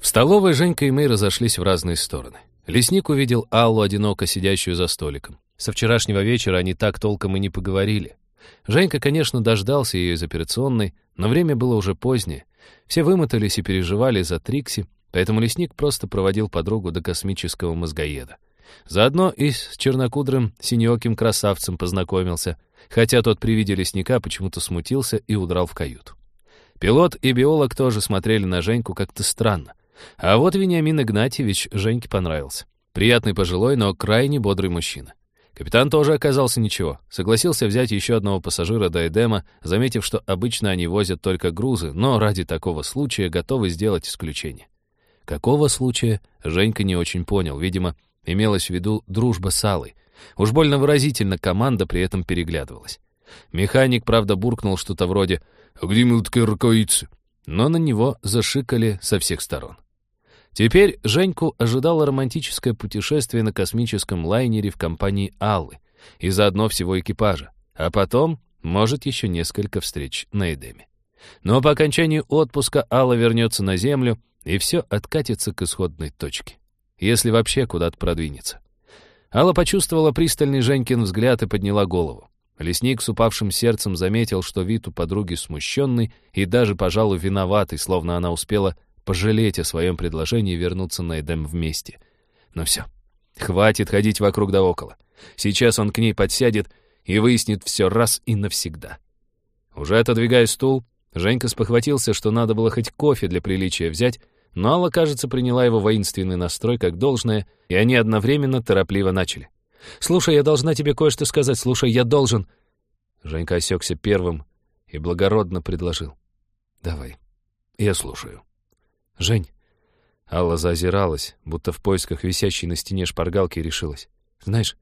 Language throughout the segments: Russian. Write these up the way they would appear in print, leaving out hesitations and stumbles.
В столовой Женька и Мэй разошлись в разные стороны. Лесник увидел Аллу, одиноко сидящую за столиком. Со вчерашнего вечера они так толком и не поговорили. Женька, конечно, дождался ее из операционной, но время было уже позднее. Все вымотались и переживали за Трикси, поэтому лесник просто проводил подругу до космического мозгоеда. Заодно и с чернокудрым синеоким красавцем познакомился, хотя тот при виде лесника почему-то смутился и удрал в каюту. Пилот и биолог тоже смотрели на Женьку как-то странно. А вот Вениамин Игнатьевич Женьке понравился. Приятный пожилой, но крайне бодрый мужчина. Капитан тоже оказался ничего. Согласился взять еще одного пассажира до Эдема, заметив, что обычно они возят только грузы, но ради такого случая готовы сделать исключение. Какого случая, Женька не очень понял. Видимо, имелась в виду дружба с Аллой. Уж больно выразительно команда при этом переглядывалась. Механик, правда, буркнул что-то вроде «А где минутка рукавицы?», но на него зашикали со всех сторон. Теперь Женьку ожидало романтическое путешествие на космическом лайнере в компании Аллы и заодно всего экипажа, а потом, может, еще несколько встреч на Эдеме. Но по окончании отпуска Алла вернется на Землю, и все откатится к исходной точке, если вообще куда-то продвинется. Алла почувствовала пристальный Женькин взгляд и подняла голову. Лесник с упавшим сердцем заметил, что вид у подруги смущенный и даже, пожалуй, виноватый, словно она успела пожалеть о своем предложении вернуться на Эдем вместе. Но все, хватит ходить вокруг да около. Сейчас он к ней подсядет и выяснит все раз и навсегда. Уже отодвигая стул, Женька спохватился, что надо было хоть кофе для приличия взять, но Алла, кажется, приняла его воинственный настрой как должное, и они одновременно торопливо начали. «Слушай, я должна тебе кое-что сказать. Слушай, я должен...» Женька осекся первым и благородно предложил. «Давай, я слушаю». «Жень...» Алла заозиралась, будто в поисках висящей на стене шпаргалки, и решилась. «Знаешь,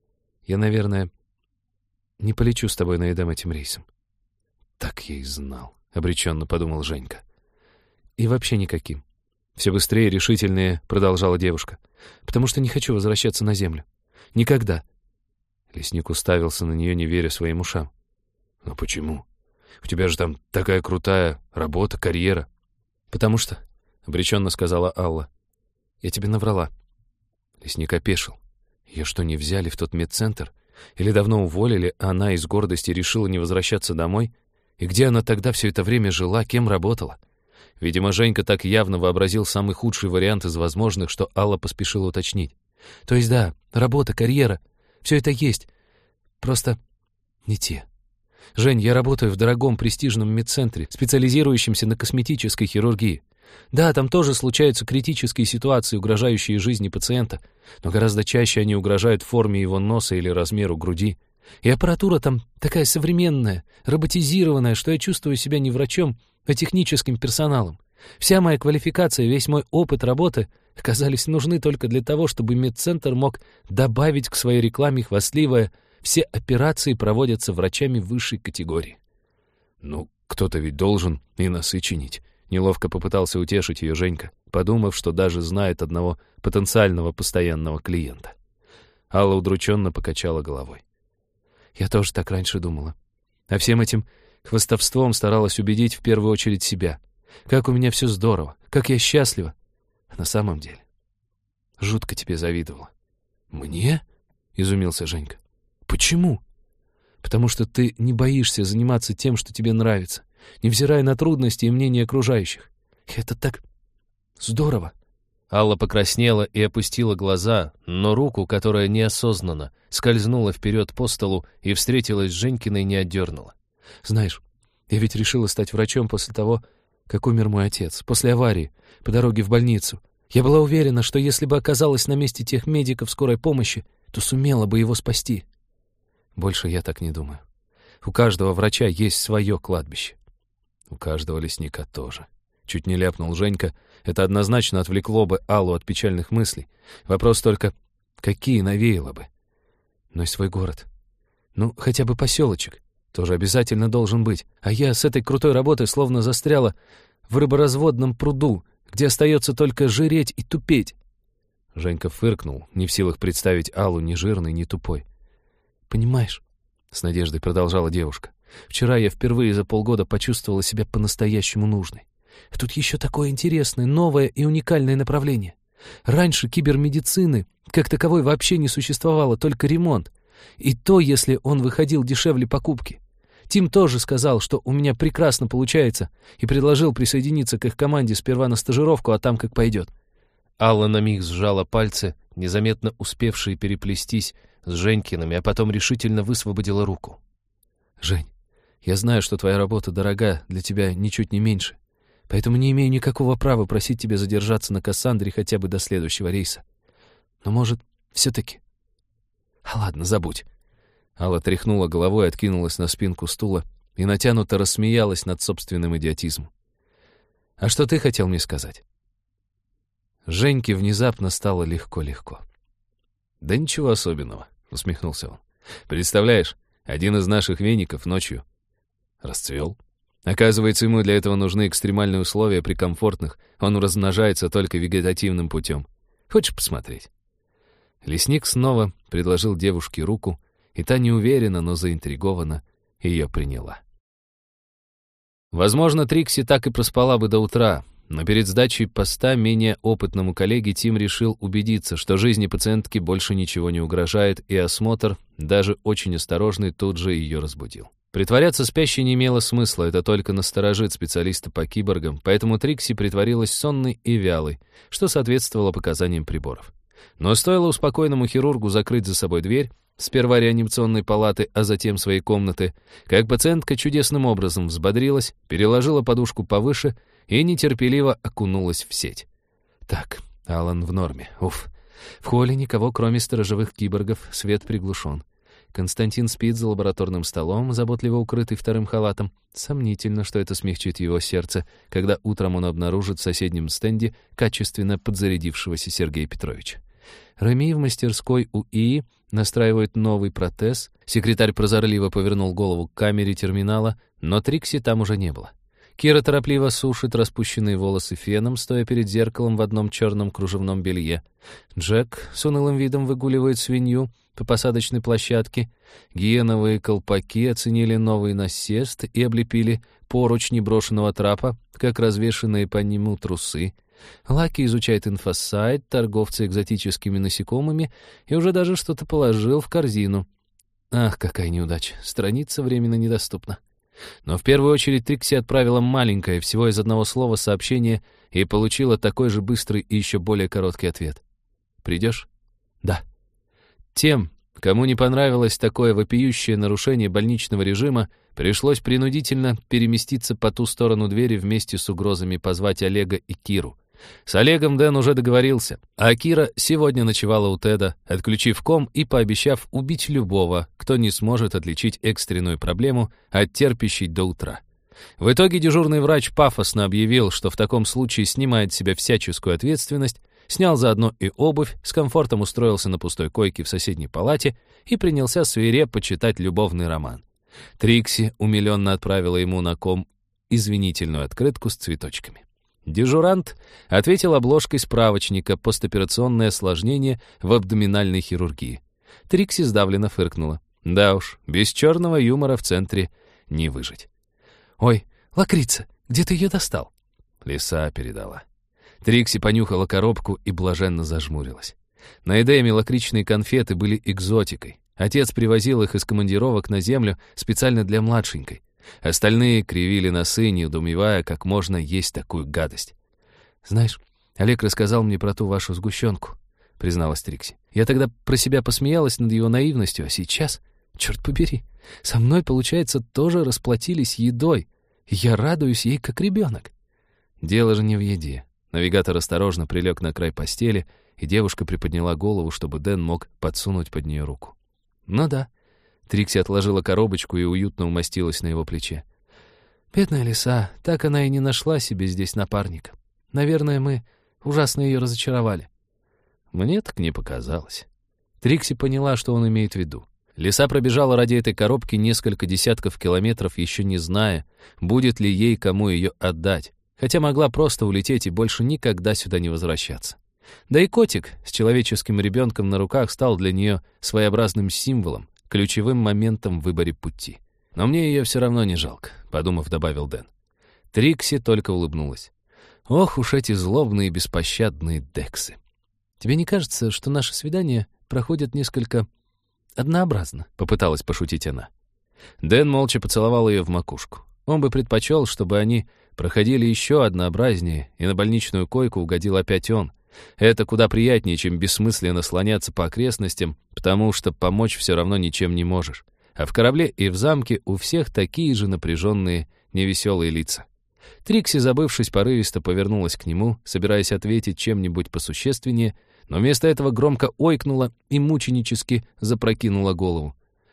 я, наверное, не полечу с тобой на Эдем этим рейсом». «Так я и знал», — обреченно подумал Женька. «И вообще никаким». Все быстрее и решительнее продолжала девушка. «Потому что не хочу возвращаться на Землю. Никогда». Лесник уставился на нее, не веря своим ушам. «Но почему? У тебя же там такая крутая работа, карьера». «Потому что...» — обреченно сказала Алла. «Я тебе наврала». Лесник опешил. Ее что, не взяли в тот медцентр? Или давно уволили, а она из гордости решила не возвращаться домой? И где она тогда все это время жила, кем работала? Видимо, Женька так явно вообразил самый худший вариант из возможных, что Алла поспешила уточнить. «То есть да, работа, карьера, все это есть. Просто не те. Жень, я работаю в дорогом престижном медцентре, специализирующемся на косметической хирургии. Да, там тоже случаются критические ситуации, угрожающие жизни пациента, но гораздо чаще они угрожают форме его носа или размеру груди. И аппаратура там такая современная, роботизированная, что я чувствую себя не врачом, а техническим персоналом. Вся моя квалификация, весь мой опыт работы оказались нужны только для того, чтобы медцентр мог добавить к своей рекламе хвастливое: все операции проводятся врачами высшей категории». «Ну, кто-то ведь должен и носы чинить». Неловко попытался утешить ее Женька, подумав, что даже знает одного потенциального постоянного клиента. Алла удрученно покачала головой. «Я тоже так раньше думала. А всем этим хвастовством старалась убедить в первую очередь себя. Как у меня все здорово, как я счастлива. А на самом деле жутко тебе завидовала». «Мне?» — изумился Женька. «Почему?» «Потому что ты не боишься заниматься тем, что тебе нравится, невзирая на трудности и мнения окружающих. И это так здорово». Алла покраснела и опустила глаза, но руку, которая неосознанно скользнула вперед по столу и встретилась с Женькиной, не отдернула. «Знаешь, я ведь решила стать врачом после того, как умер мой отец, после аварии, по дороге в больницу. Я была уверена, что если бы оказалась на месте тех медиков скорой помощи, то сумела бы его спасти. Больше я так не думаю. У каждого врача есть свое кладбище». «У каждого лесника тоже». Чуть не ляпнул Женька. Это однозначно отвлекло бы Аллу от печальных мыслей. Вопрос только, какие навеяло бы? Но и свой город. Ну, хотя бы поселочек. Тоже обязательно должен быть. А я с этой крутой работой словно застряла в рыборазводном пруду, где остается только жиреть и тупеть. Женька фыркнул, не в силах представить Аллу ни жирной, ни тупой. «Понимаешь?» — с надеждой продолжала девушка. «Вчера я впервые за полгода почувствовала себя по-настоящему нужной. Тут еще такое интересное, новое и уникальное направление. Раньше кибермедицины как таковой вообще не существовало, только ремонт. И то, если он выходил дешевле покупки. Тим тоже сказал, что у меня прекрасно получается, и предложил присоединиться к их команде сперва на стажировку, а там как пойдет. Алла на миг сжала пальцы, незаметно успевшие переплестись с Женькиными, а потом решительно высвободила руку. «Жень, я знаю, что твоя работа дорога для тебя ничуть не меньше, поэтому не имею никакого права просить тебя задержаться на Кассандре хотя бы до следующего рейса. Но, может, все-таки...» «Ладно, забудь». Алла тряхнула головой, откинулась на спинку стула и натянуто рассмеялась над собственным идиотизмом. «А что ты хотел мне сказать?» Женьке внезапно стало легко-легко. «Да ничего особенного», — усмехнулся он. «Представляешь, один из наших веников ночью расцвел. Оказывается, ему для этого нужны экстремальные условия при комфортных, он размножается только вегетативным путем. Хочешь посмотреть?» Лесник снова предложил девушке руку, и та неуверенно, но заинтригованно ее приняла. Возможно, Трикси так и проспала бы до утра, но перед сдачей поста менее опытному коллеге Тим решил убедиться, что жизни пациентки больше ничего не угрожает, и осмотр, даже очень осторожный, тут же ее разбудил. Притворяться спящей не имело смысла, это только насторожит специалиста по киборгам, поэтому Трикси притворилась сонной и вялой, что соответствовало показаниям приборов. Но стоило успокоенному хирургу закрыть за собой дверь, сперва реанимационной палаты, а затем своей комнаты, как пациентка чудесным образом взбодрилась, переложила подушку повыше и нетерпеливо окунулась в сеть. Так, Алан в норме. Уф. В холле никого, кроме сторожевых киборгов, свет приглушен. Константин спит за лабораторным столом, заботливо укрытый вторым халатом. Сомнительно, что это смягчит его сердце, когда утром он обнаружит в соседнем стенде качественно подзарядившегося Сергея Петровича. Реми в мастерской у ИИ настраивает новый протез. Секретарь прозорливо повернул голову к камере терминала, но Трикси там уже не было. Кира торопливо сушит распущенные волосы феном, стоя перед зеркалом в одном черном кружевном белье. Джек с унылым видом выгуливает свинью по посадочной площадке. Гиеновые колпаки оценили новый насест и облепили поручни брошенного трапа, как развешанные по нему трусы. Лаки изучает инфосайт, торговцы экзотическими насекомыми, и уже даже что-то положил в корзину. Ах, какая неудача, страница временно недоступна. Но в первую очередь Трикси отправила маленькое, всего из одного слова, сообщение и получила такой же быстрый и еще более короткий ответ. «Придешь?» «Да». Тем, кому не понравилось такое вопиющее нарушение больничного режима, пришлось принудительно переместиться по ту сторону двери вместе с угрозами позвать Олега и Киру. С Олегом Дэн уже договорился, а Кира сегодня ночевала у Теда, отключив ком и пообещав убить любого, кто не сможет отличить экстренную проблему от терпящей до утра. В итоге дежурный врач пафосно объявил, что в таком случае снимает с себя всяческую ответственность, снял заодно и обувь, с комфортом устроился на пустой койке в соседней палате и принялся свирепо читать любовный роман. Трикси умиленно отправила ему на ком извинительную открытку с цветочками. Дежурант ответил обложкой справочника «Постоперационное осложнение в абдоминальной хирургии». Трикси сдавленно фыркнула. Да уж, без черного юмора в центре не выжить. «Ой, лакрица, где ты ее достал?» Лиса передала. Трикси понюхала коробку и блаженно зажмурилась. На Эдеме лакричные конфеты были экзотикой. Отец привозил их из командировок на землю специально для младшенькой. Остальные кривили носы, недоумевая, как можно есть такую гадость. «Знаешь, Олег рассказал мне про ту вашу сгущенку», — призналась Трикси. «Я тогда про себя посмеялась над его наивностью, а сейчас, черт побери, со мной, получается, тоже расплатились едой. Я радуюсь ей, как ребенок». Дело же не в еде. Навигатор осторожно прилег на край постели, и девушка приподняла голову, чтобы Дэн мог подсунуть под нее руку. «Ну да». Трикси отложила коробочку и уютно умостилась на его плече. «Бедная лиса, так она и не нашла себе здесь напарника. Наверное, мы ужасно ее разочаровали». Мне так не показалось. Трикси поняла, что он имеет в виду. Лиса пробежала ради этой коробки несколько десятков километров, еще не зная, будет ли ей кому ее отдать, хотя могла просто улететь и больше никогда сюда не возвращаться. Да и котик с человеческим ребенком на руках стал для нее своеобразным символом, ключевым моментом в выборе пути. «Но мне ее все равно не жалко», — подумав, добавил Дэн. Трикси только улыбнулась. Ох уж эти злобные и беспощадные Дексы. «Тебе не кажется, что наши свидания проходят несколько однообразно?» — попыталась пошутить она. Дэн молча поцеловал ее в макушку. Он бы предпочел, чтобы они проходили еще однообразнее, и на больничную койку угодил опять он. Это куда приятнее, чем бессмысленно слоняться по окрестностям, потому что помочь все равно ничем не можешь. А в корабле и в замке у всех такие же напряженные, невеселые лица. Трикси, забывшись, порывисто повернулась к нему, собираясь ответить чем-нибудь посущественнее, но вместо этого громко ойкнула и мученически запрокинула голову.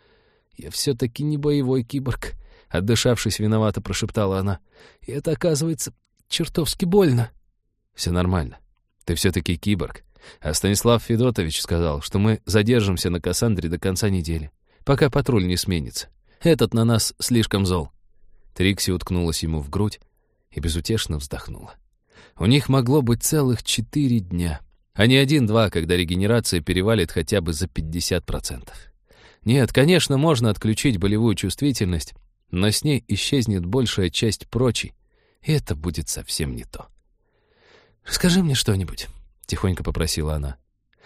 «Я все-таки не боевой киборг», — отдышавшись, виновато прошептала она. «И это, оказывается, чертовски больно». «Все нормально. Ты все-таки киборг. А Станислав Федотович сказал, что мы задержимся на Кассандре до конца недели, пока патруль не сменится. Этот на нас слишком зол». Трикси уткнулась ему в грудь и безутешно вздохнула. У них могло быть целых 4 дня, а не 1-2, когда регенерация перевалит хотя бы за 50%. Нет, конечно, можно отключить болевую чувствительность, но с ней исчезнет большая часть прочей, и это будет совсем не то. «Расскажи мне что-нибудь», — тихонько попросила она.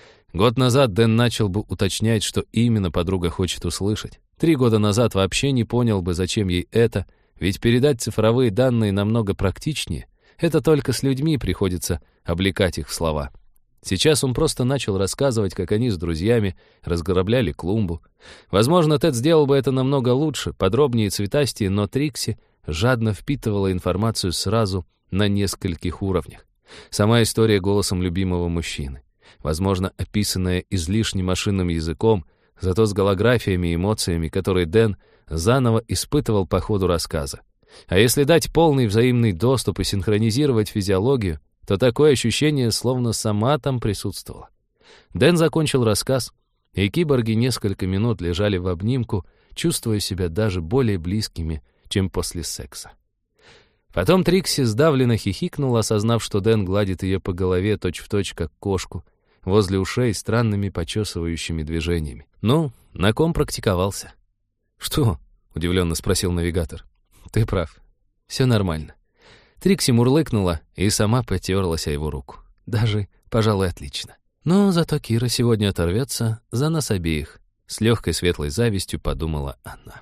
Год назад Дэн начал бы уточнять, что именно подруга хочет услышать. 3 года назад вообще не понял бы, зачем ей это, ведь передать цифровые данные намного практичнее. Это только с людьми приходится облекать их в слова. Сейчас он просто начал рассказывать, как они с друзьями разграбляли клумбу. Возможно, Тед сделал бы это намного лучше, подробнее и цветастее, но Трикси жадно впитывала информацию сразу на нескольких уровнях. Сама история голосом любимого мужчины. Возможно, описанная излишне машинным языком, зато с голографиями и эмоциями, которые Дэн заново испытывал по ходу рассказа. А если дать полный взаимный доступ и синхронизировать физиологию, то такое ощущение, словно сама там присутствовала. Дэн закончил рассказ, и киборги несколько минут лежали в обнимку, чувствуя себя даже более близкими, чем после секса. Потом Трикси сдавленно хихикнула, осознав, что Дэн гладит ее по голове точь-в-точь, как кошку, возле ушей странными почесывающими движениями. Ну, на ком практиковался? «Что?» — удивленно спросил навигатор. «Ты прав. Все нормально». Трикси мурлыкнула и сама потерлась о его руку. Даже, пожалуй, отлично. Но зато Кира сегодня оторвется за нас обеих. С легкой светлой завистью подумала она.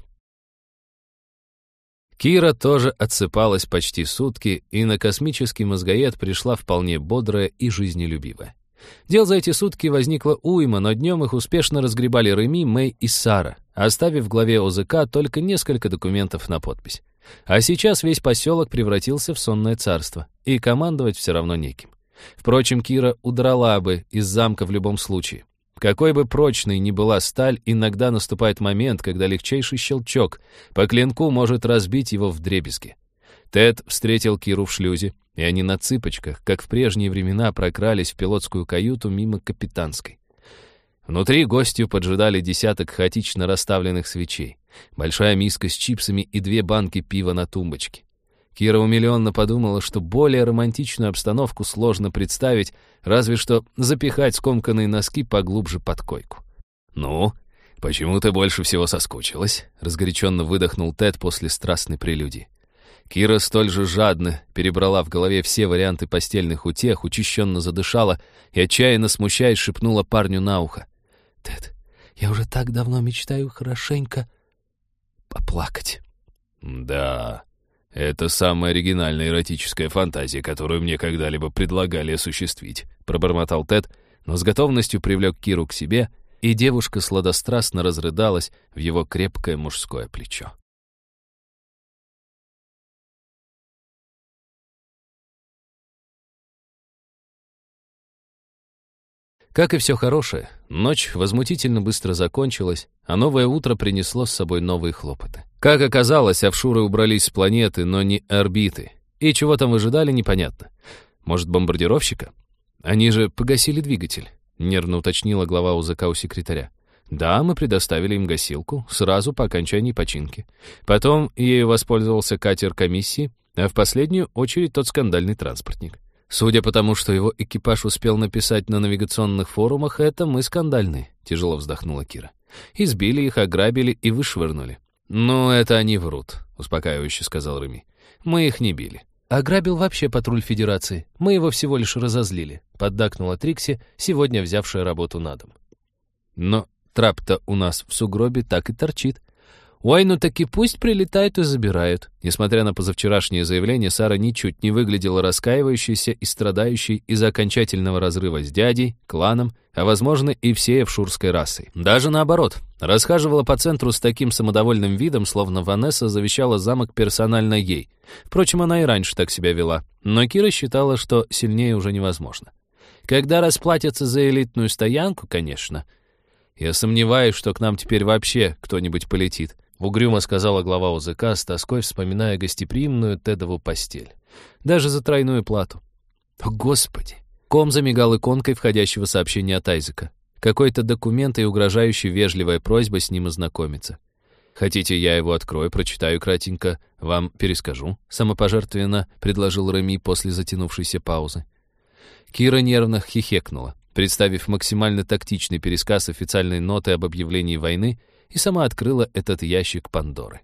Кира тоже отсыпалась почти сутки, и на космический мозгоед пришла вполне бодрая и жизнелюбивая. Дел за эти сутки возникло уйма, но днем их успешно разгребали Реми, Мэй и Сара, оставив в главе ОЗК только несколько документов на подпись. А сейчас весь поселок превратился в сонное царство, и командовать все равно неким. Впрочем, Кира удрала бы из замка в любом случае. Какой бы прочной ни была сталь, иногда наступает момент, когда легчайший щелчок по клинку может разбить его вдребезги. Тед встретил Киру в шлюзе, и они на цыпочках, как в прежние времена, прокрались в пилотскую каюту мимо капитанской. Внутри гостью поджидали десяток хаотично расставленных свечей, большая миска с чипсами и 2 банки пива на тумбочке. Кира умилённо подумала, что более романтичную обстановку сложно представить, разве что запихать скомканные носки поглубже под койку. «Ну, почему ты больше всего соскучилась?» — разгоряченно выдохнул Тед после страстной прелюдии. Кира столь же жадно перебрала в голове все варианты постельных утех, учащенно задышала и, отчаянно смущаясь, шепнула парню на ухо. «Тед, я уже так давно мечтаю хорошенько поплакать». «Да, это самая оригинальная эротическая фантазия, которую мне когда-либо предлагали осуществить», — пробормотал Тед, но с готовностью привлек Киру к себе, и девушка сладострастно разрыдалась в его крепкое мужское плечо. Как и все хорошее, ночь возмутительно быстро закончилась, а новое утро принесло с собой новые хлопоты. Как оказалось, офшуры убрались с планеты, но не орбиты. И чего там выжидали, непонятно. Может, бомбардировщика? Они же погасили двигатель, нервно уточнила глава УЗК у секретаря. Да, мы предоставили им гасилку сразу по окончании починки. Потом ею воспользовался катер комиссии, а в последнюю очередь тот скандальный транспортник. Судя по тому, что его экипаж успел написать на навигационных форумах, это мы скандальные, тяжело вздохнула Кира. Избили их, ограбили и вышвырнули. «Ну, это они врут», — успокаивающе сказал Реми. Мы их не били. Ограбил вообще патруль Федерации. Мы его всего лишь разозлили», — поддакнула Трикси, сегодня взявшая работу на дом. Но трап-то у нас в сугробе так и торчит. «Ой, ну так и пусть прилетают и забирают». Несмотря на позавчерашнее заявление, Сара ничуть не выглядела раскаивающейся и страдающей из-за окончательного разрыва с дядей, кланом, а, возможно, и всей эвшурской расой. Даже наоборот, расхаживала по центру с таким самодовольным видом, словно Ванесса завещала замок персонально ей. Впрочем, она и раньше так себя вела, но Кира считала, что сильнее уже невозможно. «Когда расплатятся за элитную стоянку, конечно». «Я сомневаюсь, что к нам теперь вообще кто-нибудь полетит», — угрюмо сказала глава УЗК, с тоской вспоминая гостеприимную Тедову постель. «Даже за тройную плату». «О, Господи!» Ком замигал иконкой входящего сообщения от Айзека. Какой-то документ и угрожающая вежливая просьба с ним ознакомиться. «Хотите, я его открою, прочитаю кратенько, вам перескажу?» — самопожертвенно предложил Реми после затянувшейся паузы. Кира нервно хихекнула, представив максимально тактичный пересказ официальной ноты об объявлении войны, и сама открыла этот ящик Пандоры.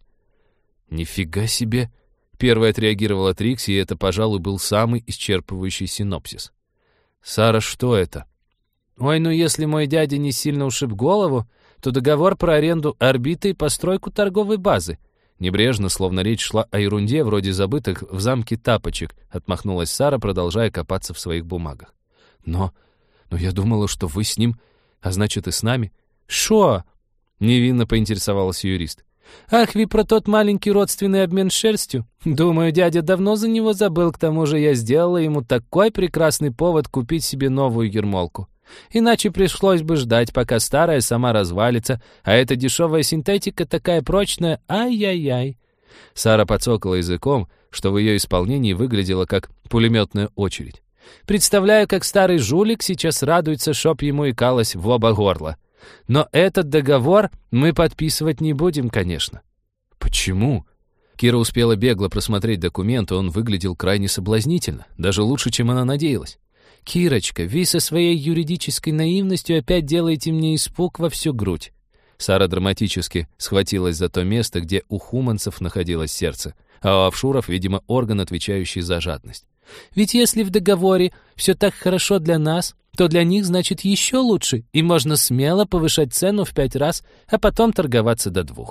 «Нифига себе!» — первой отреагировала Трикси, и это, пожалуй, был самый исчерпывающий синопсис. «Сара, что это?» «Ой, ну если мой дядя не сильно ушиб голову, то договор про аренду орбиты и постройку торговой базы». Небрежно, словно речь шла о ерунде, вроде забытых в замке тапочек, отмахнулась Сара, продолжая копаться в своих бумагах. Но я думала, что вы с ним, а значит и с нами». «Шо?» — невинно поинтересовался юрист. «Ах, вы про тот маленький родственный обмен шерстью? Думаю, дядя давно за него забыл, к тому же я сделала ему такой прекрасный повод купить себе новую ермолку. Иначе пришлось бы ждать, пока старая сама развалится, а эта дешевая синтетика такая прочная, ай-яй-яй». Сара подсокала языком, что в ее исполнении выглядело как пулеметная очередь. «Представляю, как старый жулик сейчас радуется, чтоб ему икалось в оба горла. Но этот договор мы подписывать не будем, конечно». «Почему?» Кира успела бегло просмотреть документ, и он выглядел крайне соблазнительно, даже лучше, чем она надеялась. «Кирочка, вы со своей юридической наивностью опять делаете мне испуг во всю грудь». Сара драматически схватилась за то место, где у хуманцев находилось сердце, а у офшуров, видимо, орган, отвечающий за жадность. «Ведь если в договоре все так хорошо для нас, то для них, значит, еще лучше, и можно смело повышать цену в 5 раз, а потом торговаться до 2».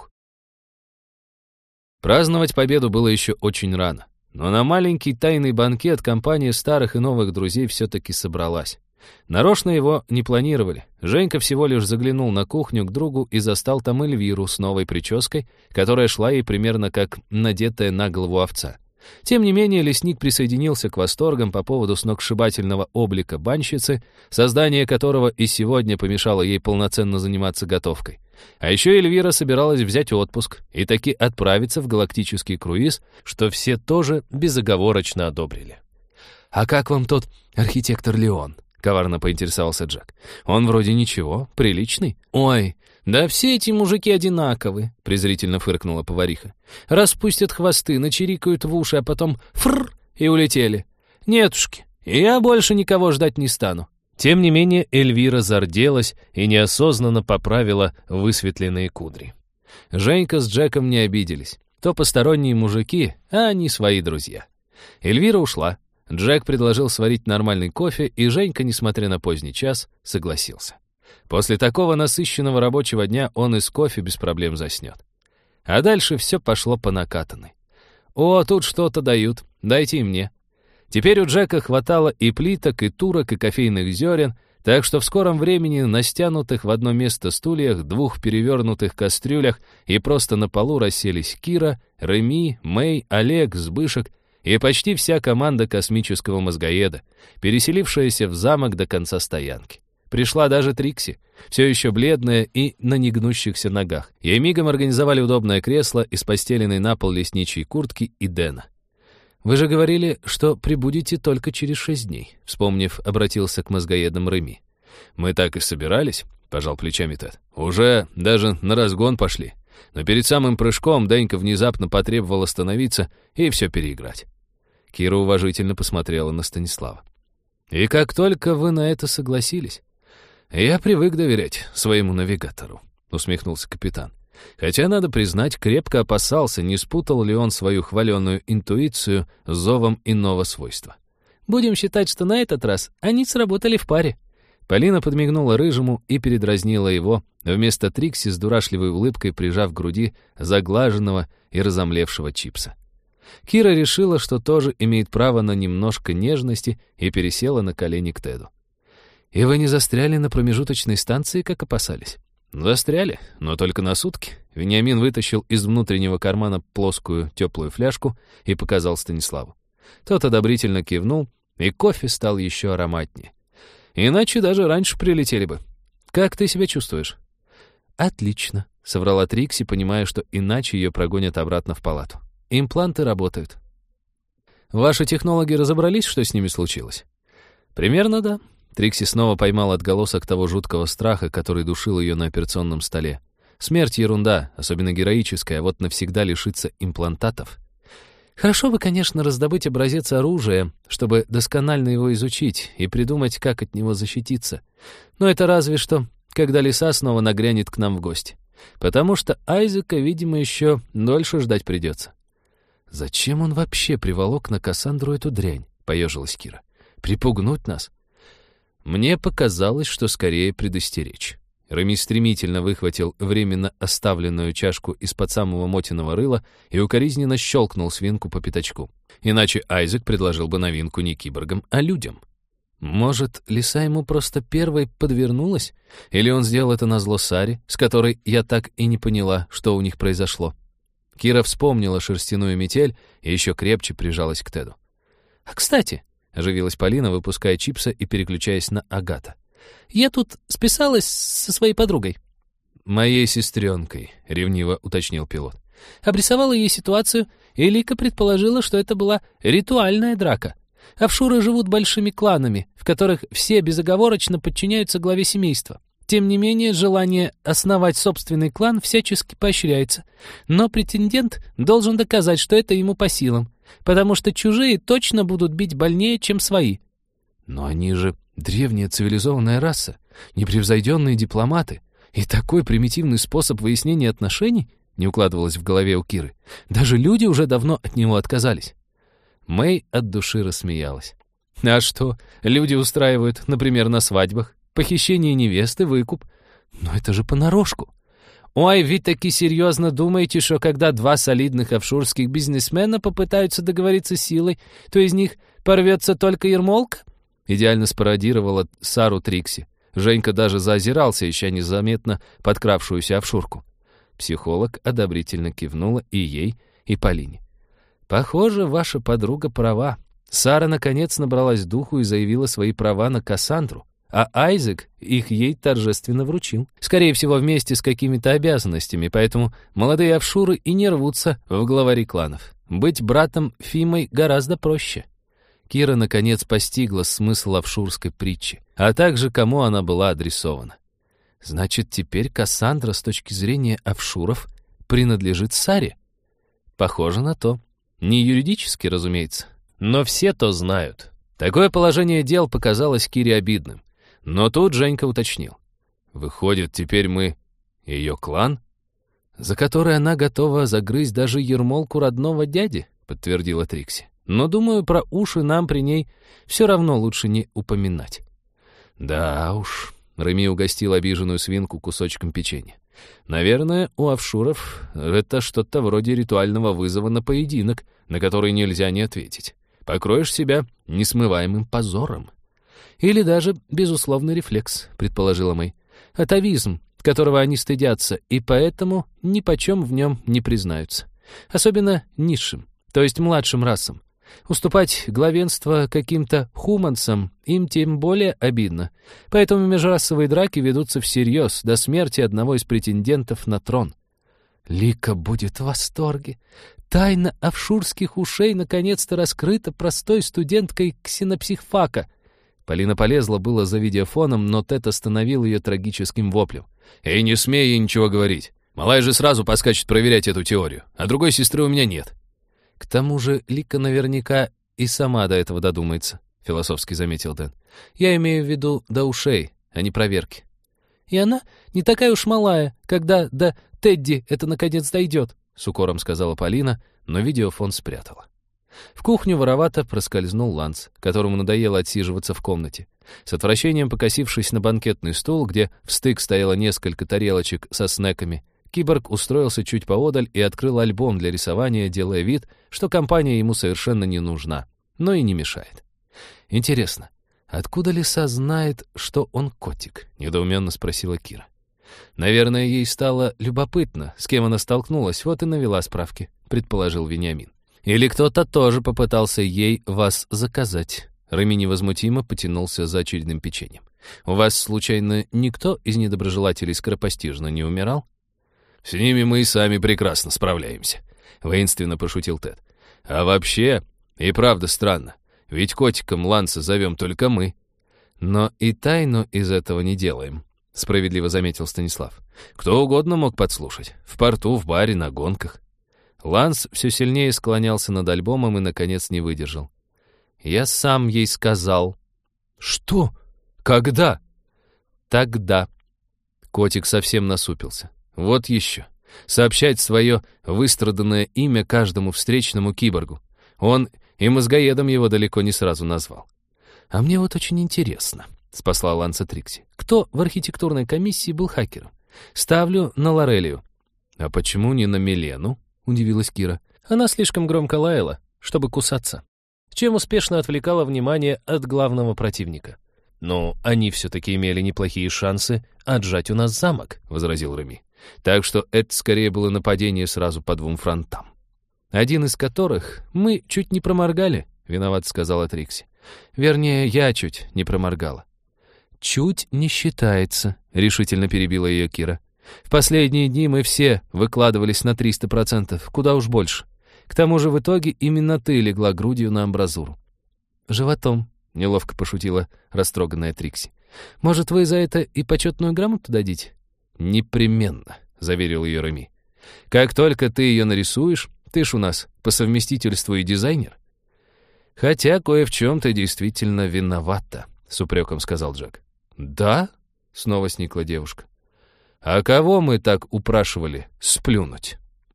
Праздновать победу было еще очень рано, но на маленький тайный банкет компания старых и новых друзей все-таки собралась. Нарочно его не планировали. Женька всего лишь заглянул на кухню к другу и застал там Эльвиру с новой прической, которая шла ей примерно как надетая на голову овца. Тем не менее, лесник присоединился к восторгам по поводу сногсшибательного облика банщицы, создание которого и сегодня помешало ей полноценно заниматься готовкой. А еще Эльвира собиралась взять отпуск и таки отправиться в галактический круиз, что все тоже безоговорочно одобрили. «А как вам тот архитектор Леон?» — коварно поинтересовался Джек. «Он вроде ничего, приличный». «Ой, да все эти мужики одинаковы», — презрительно фыркнула повариха. «Распустят хвосты, начирикают в уши, а потом фррр и улетели. Нетушки, я больше никого ждать не стану». Тем не менее, Эльвира зарделась и неосознанно поправила высветленные кудри. Женька с Джеком не обиделись. То посторонние мужики, а они свои друзья. Эльвира ушла. Джек предложил сварить нормальный кофе, и Женька, несмотря на поздний час, согласился. После такого насыщенного рабочего дня он из кофе без проблем заснет. А дальше все пошло по накатанной. «О, тут что-то дают, дайте и мне». Теперь у Джека хватало и плиток, и турок, и кофейных зерен, так что в скором времени на стянутых в одно место стульях, 2 перевернутых кастрюлях и просто на полу расселись Кира, Реми, Мэй, Олег, Сбышек и почти вся команда космического мозгоеда, переселившаяся в замок до конца стоянки. Пришла даже Трикси, все еще бледная и на негнущихся ногах. Ей мигом организовали удобное кресло из постеленной на пол лесничьей куртки и Дэна. «Вы же говорили, что прибудете только через 6 дней», — вспомнив, обратился к мозгоедам Реми. «Мы так и собирались», — пожал плечами Тед. «Уже даже на разгон пошли. Но перед самым прыжком Денька внезапно потребовал остановиться и все переиграть». Кира уважительно посмотрела на Станислава. «И как только вы на это согласились?» «Я привык доверять своему навигатору», — усмехнулся капитан. Хотя, надо признать, крепко опасался, не спутал ли он свою хваленую интуицию с зовом иного свойства. «Будем считать, что на этот раз они сработали в паре». Полина подмигнула Рыжему и передразнила его, вместо Трикси с дурашливой улыбкой прижав к груди заглаженного и разомлевшего чипса. Кира решила, что тоже имеет право на немножко нежности, и пересела на колени к Теду. «И вы не застряли на промежуточной станции, как опасались?» «Застряли, но только на сутки». Вениамин вытащил из внутреннего кармана плоскую теплую фляжку и показал Станиславу. Тот одобрительно кивнул, и кофе стал еще ароматнее. «Иначе даже раньше прилетели бы. Как ты себя чувствуешь?» «Отлично», — соврала Трикси, понимая, что иначе ее прогонят обратно в палату. «Импланты работают». «Ваши технологи разобрались, что с ними случилось?» «Примерно да». Трикси снова поймал отголосок того жуткого страха, который душил ее на операционном столе. Смерть — ерунда, особенно героическая, а вот навсегда лишиться имплантатов. Хорошо бы, конечно, раздобыть образец оружия, чтобы досконально его изучить и придумать, как от него защититься. Но это разве что, когда лиса снова нагрянет к нам в гости. Потому что Айзека, видимо, еще дольше ждать придется. «Зачем он вообще приволок на Кассандру эту дрянь?» — поежилась Кира. «Припугнуть нас?» Мне показалось, что скорее предостеречь. Реми стремительно выхватил временно оставленную чашку из-под самого Мотиного рыла и укоризненно щелкнул свинку по пятачку. Иначе Айзек предложил бы новинку не киборгам, а людям. Может, лиса ему просто первой подвернулась? Или он сделал это назло Саре, с которой я так и не поняла, что у них произошло? Кира вспомнила шерстяную метель и еще крепче прижалась к Теду. «А кстати», — оживилась Полина, выпуская чипса и переключаясь на Агата. «Я тут списалась со своей подругой». «Моей сестренкой», — ревниво уточнил пилот. Обрисовала ей ситуацию, и Лика предположила, что это была ритуальная драка. Офшоры живут большими кланами, в которых все безоговорочно подчиняются главе семейства. Тем не менее, желание основать собственный клан всячески поощряется. Но претендент должен доказать, что это ему по силам, потому что чужие точно будут бить больнее, чем свои. «Но они же древняя цивилизованная раса, непревзойденные дипломаты. И такой примитивный способ выяснения отношений?» — не укладывалось в голове у Киры. «Даже люди уже давно от него отказались». Мэй от души рассмеялась. «А что, люди устраивают, например, на свадьбах? Похищение невесты, выкуп. Но это же понарошку». «Ой, вы таки серьезно думаете, что когда два солидных офшорских бизнесмена попытаются договориться силой, то из них порвется только ермолка?» Идеально спародировала Сару Трикси. Женька даже заозирался, ища незаметно подкравшуюся офшорку. Психолог одобрительно кивнула и ей, и Полине. «Похоже, ваша подруга права. Сара, наконец, набралась духу и заявила свои права на Кассандру, а Айзек их ей торжественно вручил. Скорее всего, вместе с какими-то обязанностями, поэтому молодые офшоры и не рвутся в главари кланов. Быть братом Фимой гораздо проще». Кира, наконец, постигла смысл офшорской притчи, а также кому она была адресована. Значит, теперь Кассандра с точки зрения офшоров принадлежит Саре? Похоже на то. Не юридически, разумеется, но все то знают. Такое положение дел показалось Кире обидным. Но тут Женька уточнил. Выходит, теперь мы ее клан? За который она готова загрызть даже ермолку родного дяди, подтвердила Трикси. Но, думаю, про уши нам при ней все равно лучше не упоминать. Да уж, Реми угостил обиженную свинку кусочком печенья. Наверное, у офшоров это что-то вроде ритуального вызова на поединок, на который нельзя не ответить. Покроешь себя несмываемым позором. Или даже безусловный рефлекс, предположила Мэй. Атавизм, которого они стыдятся, и поэтому ни почем в нем не признаются. Особенно низшим, то есть младшим расам. Уступать главенство каким-то хуманцам им тем более обидно. Поэтому межрасовые драки ведутся всерьез до смерти одного из претендентов на трон. Лика будет в восторге. Тайна офшорских ушей наконец-то раскрыта простой студенткой ксенопсихфака. Полина полезла было за видеофоном, но Тед остановил ее трагическим воплем. «Эй, не смей ей ничего говорить. Малая же сразу поскачет проверять эту теорию, а другой сестры у меня нет». «К тому же Лика наверняка и сама до этого додумается», — философски заметил Дэн. «Я имею в виду до ушей, а не проверки». И она не такая уж малая, когда до Тедди это наконец дойдет», — с укором сказала Полина, но видеофон спрятала. В кухню воровато проскользнул Ланс, которому надоело отсиживаться в комнате. С отвращением покосившись на банкетный стол, где в стык стояло несколько тарелочек со снеками, киборг устроился чуть поодаль и открыл альбом для рисования, делая вид, что компания ему совершенно не нужна, но и не мешает. «Интересно, откуда лиса знает, что он котик?» — недоуменно спросила Кира. «Наверное, ей стало любопытно, с кем она столкнулась, вот и навела справки», — предположил Вениамин. «Или кто-то тоже попытался ей вас заказать». Реми невозмутимо потянулся за очередным печеньем. «У вас, случайно, никто из недоброжелателей скоропостижно не умирал?» «С ними мы и сами прекрасно справляемся», — воинственно пошутил Тед. «А вообще, и правда странно, ведь котиком Ланса зовем только мы». «Но и тайну из этого не делаем», — справедливо заметил Станислав. «Кто угодно мог подслушать. В порту, в баре, на гонках». Ланс все сильнее склонялся над альбомом и, наконец, не выдержал. «Я сам ей сказал». «Что? Когда?» «Тогда». Котик совсем насупился. «Вот еще. Сообщать свое выстраданное имя каждому встречному киборгу. Он и мозгоедом его далеко не сразу назвал». «А мне вот очень интересно», — спасла Ланса Трикси. «Кто в архитектурной комиссии был хакером? Ставлю на Лорелию». «А почему не на Милену?» — удивилась Кира. «Она слишком громко лаяла, чтобы кусаться, чем успешно отвлекала внимание от главного противника». «Но они все-таки имели неплохие шансы отжать у нас замок», — возразил Реми. «Так что это скорее было нападение сразу по двум фронтам. Один из которых мы чуть не проморгали», — виноват сказала Трикси. «Вернее, я чуть не проморгала». «Чуть не считается», — решительно перебила ее Кира. «В последние дни мы все выкладывались на 300%, куда уж больше. К тому же в итоге именно ты легла грудью на амбразуру». «Животом», — неловко пошутила растроганная Трикси. «Может, вы за это и почетную грамоту дадите?» «Непременно», — заверил ее Реми. «Как только ты ее нарисуешь, ты ж у нас по совместительству и дизайнер». «Хотя кое в чем ты действительно виновата», — с упреком сказал Джек. «Да?» — снова сникла девушка. «А кого мы так упрашивали сплюнуть?»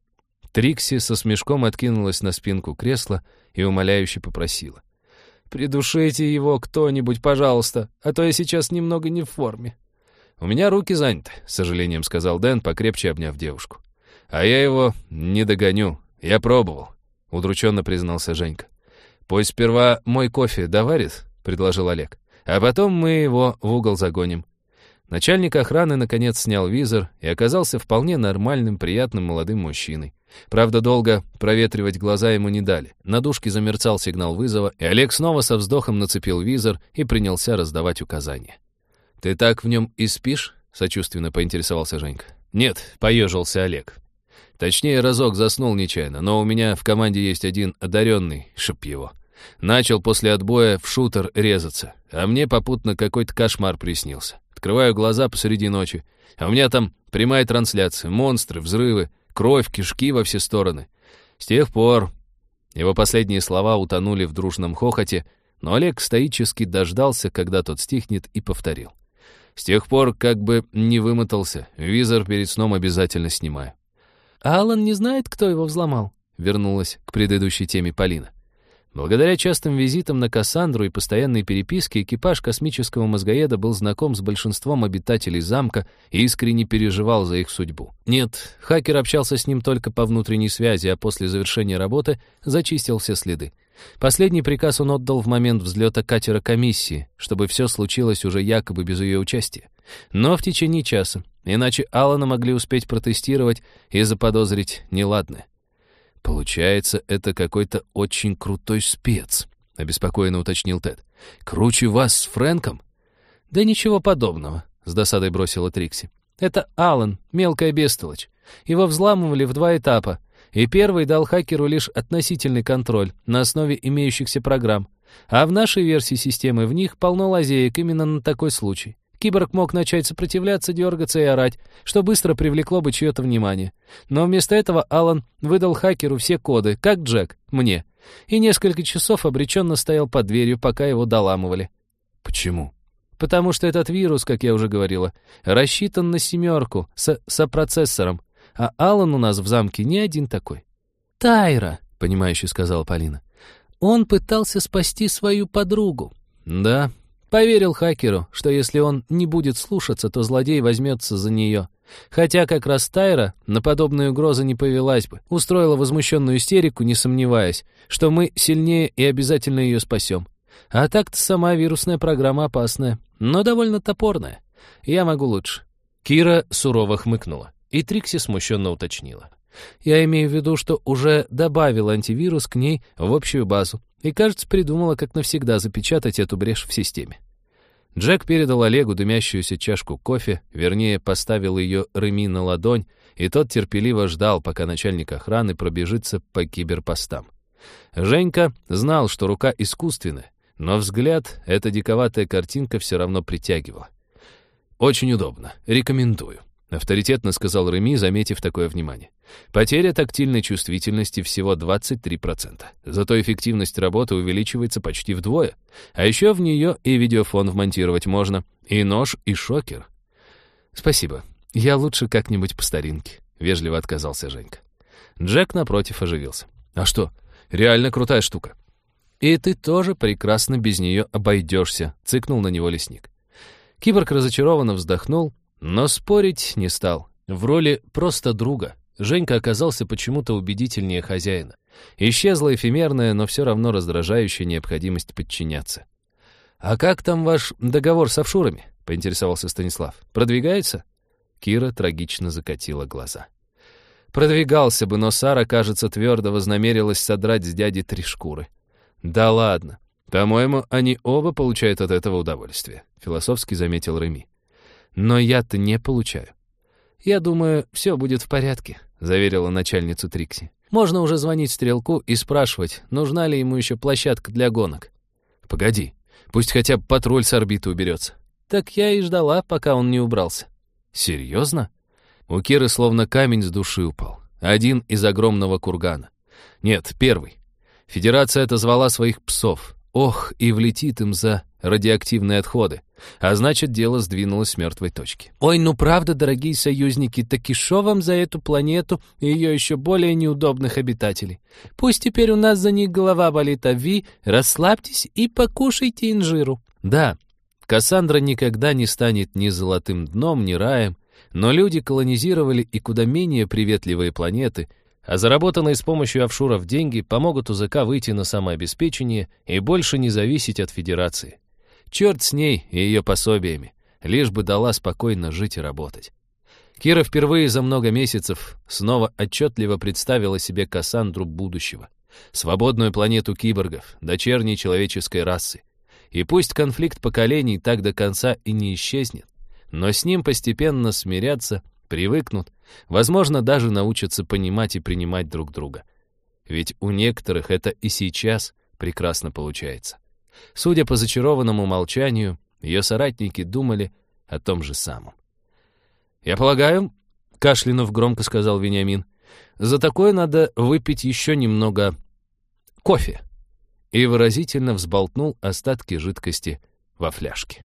Трикси со смешком откинулась на спинку кресла и умоляюще попросила. «Придушите его кто-нибудь, пожалуйста, а то я сейчас немного не в форме». «У меня руки заняты», — с сожалением сказал Дэн, покрепче обняв девушку. «А я его не догоню, я пробовал», — удрученно признался Женька. «Пусть сперва мой кофе доварит», — предложил Олег, «а потом мы его в угол загоним». Начальник охраны наконец снял визор и оказался вполне нормальным, приятным молодым мужчиной. Правда, долго проветривать глаза ему не дали. На дужке замерцал сигнал вызова, и Олег снова со вздохом нацепил визор и принялся раздавать указания. «Ты так в нем и спишь?» — сочувственно поинтересовался Женька. «Нет», — поежился Олег. «Точнее, разок заснул нечаянно, но у меня в команде есть один одаренный, шип его. Начал после отбоя в шутер резаться, а мне попутно какой-то кошмар приснился. Открываю глаза посреди ночи, а у меня там прямая трансляция, монстры, взрывы, кровь, кишки во все стороны. С тех пор...» Его последние слова утонули в дружном хохоте, но Олег стоически дождался, когда тот стихнет, и повторил. «С тех пор как бы не вымотался, визор перед сном обязательно снимаю». «А Алан не знает, кто его взломал?» — вернулась к предыдущей теме Полина. Благодаря частым визитам на Кассандру и постоянной переписке экипаж космического мозгоеда был знаком с большинством обитателей замка и искренне переживал за их судьбу. Нет, хакер общался с ним только по внутренней связи, а после завершения работы зачистил все следы. Последний приказ он отдал в момент взлета катера комиссии, чтобы все случилось уже якобы без ее участия. Но в течение часа, иначе Алана могли успеть протестировать и заподозрить неладное. «Получается, это какой-то очень крутой спец», — обеспокоенно уточнил Тед. «Круче вас с Фрэнком?» «Да ничего подобного», — с досадой бросила Трикси. «Это Алан, мелкая бестолочь. Его взламывали в 2 этапа, и первый дал хакеру лишь относительный контроль на основе имеющихся программ. А в нашей версии системы в них полно лазеек именно на такой случай. Киборг мог начать сопротивляться, дергаться и орать, что быстро привлекло бы чье-то внимание. Но вместо этого Алан выдал хакеру все коды, как Джек, мне, и несколько часов обреченно стоял под дверью, пока его доламывали». «Почему?» Потому что этот вирус, как я уже говорила, рассчитан на 7 с сопроцессором, а Алан у нас в замке не один такой. «Тайра», — понимающе сказала Полина. «Он пытался спасти свою подругу». «Да, поверил хакеру, что если он не будет слушаться, то злодей возьмется за нее. Хотя как раз Тайра на подобные угрозы не повелась бы, устроила возмущенную истерику, не сомневаясь, что мы сильнее и обязательно ее спасем. А так-то сама вирусная программа опасная, но довольно топорная. Я могу лучше». Кира сурово хмыкнула, и Трикси смущенно уточнила. «Я имею в виду, что уже добавил антивирус к ней в общую базу и, кажется, придумала, как навсегда запечатать эту брешь в системе». Джек передал Олегу дымящуюся чашку кофе, вернее, поставил ее Реми на ладонь, и тот терпеливо ждал, пока начальник охраны пробежится по киберпостам. Женька знал, что рука искусственная, но взгляд эта диковатая картинка все равно притягивала. «Очень удобно. Рекомендую», — авторитетно сказал Реми, заметив такое внимание. «Потеря тактильной чувствительности всего 23%. Зато эффективность работы увеличивается почти вдвое. А еще в нее и видеофон вмонтировать можно, и нож, и шокер». «Спасибо. Я лучше как-нибудь по старинке», — вежливо отказался Женька. Джек, напротив, оживился. «А что? Реально крутая штука». «И ты тоже прекрасно без нее обойдешься», — цыкнул на него лесник. Киборг разочарованно вздохнул, но спорить не стал. В роли просто друга Женька оказался почему-то убедительнее хозяина. Исчезла эфемерная, но все равно раздражающая необходимость подчиняться. «А как там ваш договор с офшорами?» — поинтересовался Станислав. «Продвигается?» Кира трагично закатила глаза. «Продвигался бы, но Сара, кажется, твердо вознамерилась содрать с дяди 3 шкуры». «Да ладно. По-моему, они оба получают от этого удовольствие», — философски заметил Реми. «Но я-то не получаю». «Я думаю, все будет в порядке», — заверила начальницу Трикси. «Можно уже звонить Стрелку и спрашивать, нужна ли ему еще площадка для гонок». «Погоди, пусть хотя бы патруль с орбиты уберется». «Так я и ждала, пока он не убрался». «Серьезно?» У Киры словно камень с души упал. Один из огромного кургана. Нет, первый. Федерация отозвала своих псов. Ох, и влетит им за радиоактивные отходы. А значит, дело сдвинулось с мертвой точки. «Ой, ну правда, дорогие союзники, таки шо вам за эту планету и ее еще более неудобных обитателей? Пусть теперь у нас за них голова болит, а вы расслабьтесь и покушайте инжиру». Да, Кассандра никогда не станет ни золотым дном, ни раем, но люди колонизировали и куда менее приветливые планеты, а заработанные с помощью офшоров деньги помогут УЗК выйти на самообеспечение и больше не зависеть от Федерации. Черт с ней и ее пособиями, лишь бы дала спокойно жить и работать. Кира впервые за много месяцев снова отчетливо представила себе Кассандру будущего. Свободную планету киборгов, дочерней человеческой расы. И пусть конфликт поколений так до конца и не исчезнет, но с ним постепенно смирятся, привыкнут, возможно, даже научатся понимать и принимать друг друга. Ведь у некоторых это и сейчас прекрасно получается. Судя по зачарованному молчанию, ее соратники думали о том же самом. «Я полагаю, — кашлянув громко сказал Вениамин, — за такое надо выпить еще немного кофе», и выразительно взболтнул остатки жидкости во фляжке.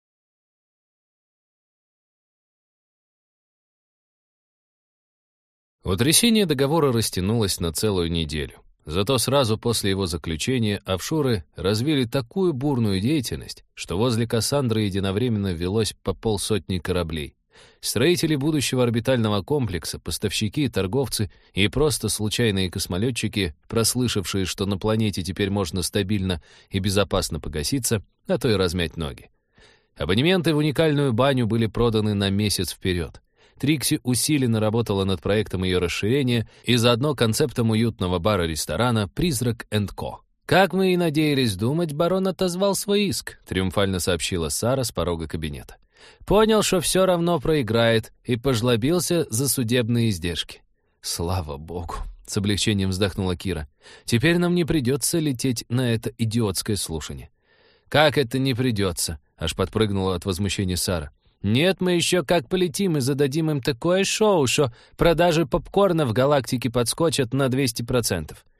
Утрясение договора растянулось на целую неделю. Зато сразу после его заключения офшоры развили такую бурную деятельность, что возле Кассандры единовременно велось по 50 кораблей. Строители будущего орбитального комплекса, поставщики, торговцы и просто случайные космолетчики, прослышавшие, что на планете теперь можно стабильно и безопасно погаситься, а то и размять ноги. Абонементы в уникальную баню были проданы на месяц вперед. Трикси усиленно работала над проектом ее расширения и заодно концептом уютного бара-ресторана «Призрак & Ко». «Как мы и надеялись думать, барон отозвал свой иск», — триумфально сообщила Сара с порога кабинета. «Понял, что все равно проиграет, и пожлобился за судебные издержки». «Слава богу», — с облегчением вздохнула Кира. «Теперь нам не придется лететь на это идиотское слушание». «Как это не придется?» — аж подпрыгнула от возмущения Сара. «Нет, мы еще как полетим и зададим им такое шоу, что продажи попкорна в галактике подскочат на 200%.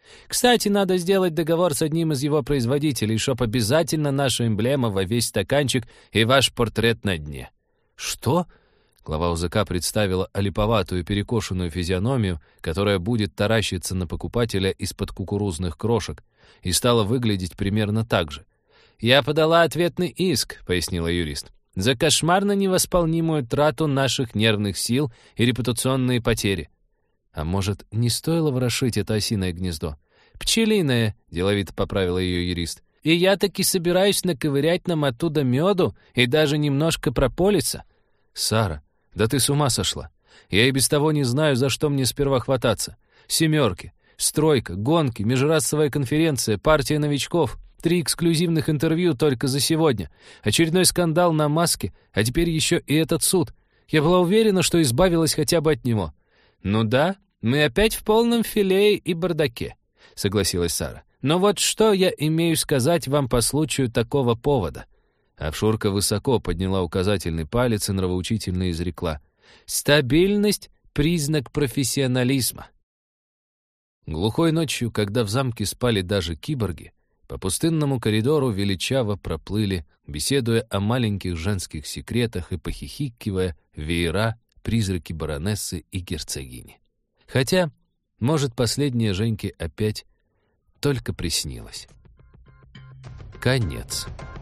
Кстати, надо сделать договор с одним из его производителей, чтоб обязательно наша эмблема во весь стаканчик и ваш портрет на дне». «Что?» Глава УЗК представила олиповатую перекошенную физиономию, которая будет таращиться на покупателя из-под кукурузных крошек, и стала выглядеть примерно так же. «Я подала ответный иск», — пояснила юрист, «за кошмарно невосполнимую трату наших нервных сил и репутационные потери». «А может, не стоило ворошить это осиное гнездо?» «Пчелиное», — деловито поправила ее юрист. «И я таки собираюсь наковырять нам оттуда меду и даже немножко прополиса». «Сара, да ты с ума сошла. Я и без того не знаю, за что мне сперва хвататься. Семерки, стройка, гонки, межрасовая конференция, партия новичков, 3 эксклюзивных интервью только за сегодня, очередной скандал на маске, а теперь еще и этот суд. Я была уверена, что избавилась хотя бы от него». «Ну да, мы опять в полном филее и бардаке», — согласилась Сара. «Но вот что я имею сказать вам по случаю такого повода?» Авшурка высоко подняла указательный палец и нравоучительно изрекла: «Стабильность — признак профессионализма». Глухой ночью, когда в замке спали даже киборги, по пустынному коридору величаво проплыли, беседуя о маленьких женских секретах и похихикивая, веера, призраки баронессы и герцогини. Хотя, может, последнее Женьке опять только приснилось. Конец.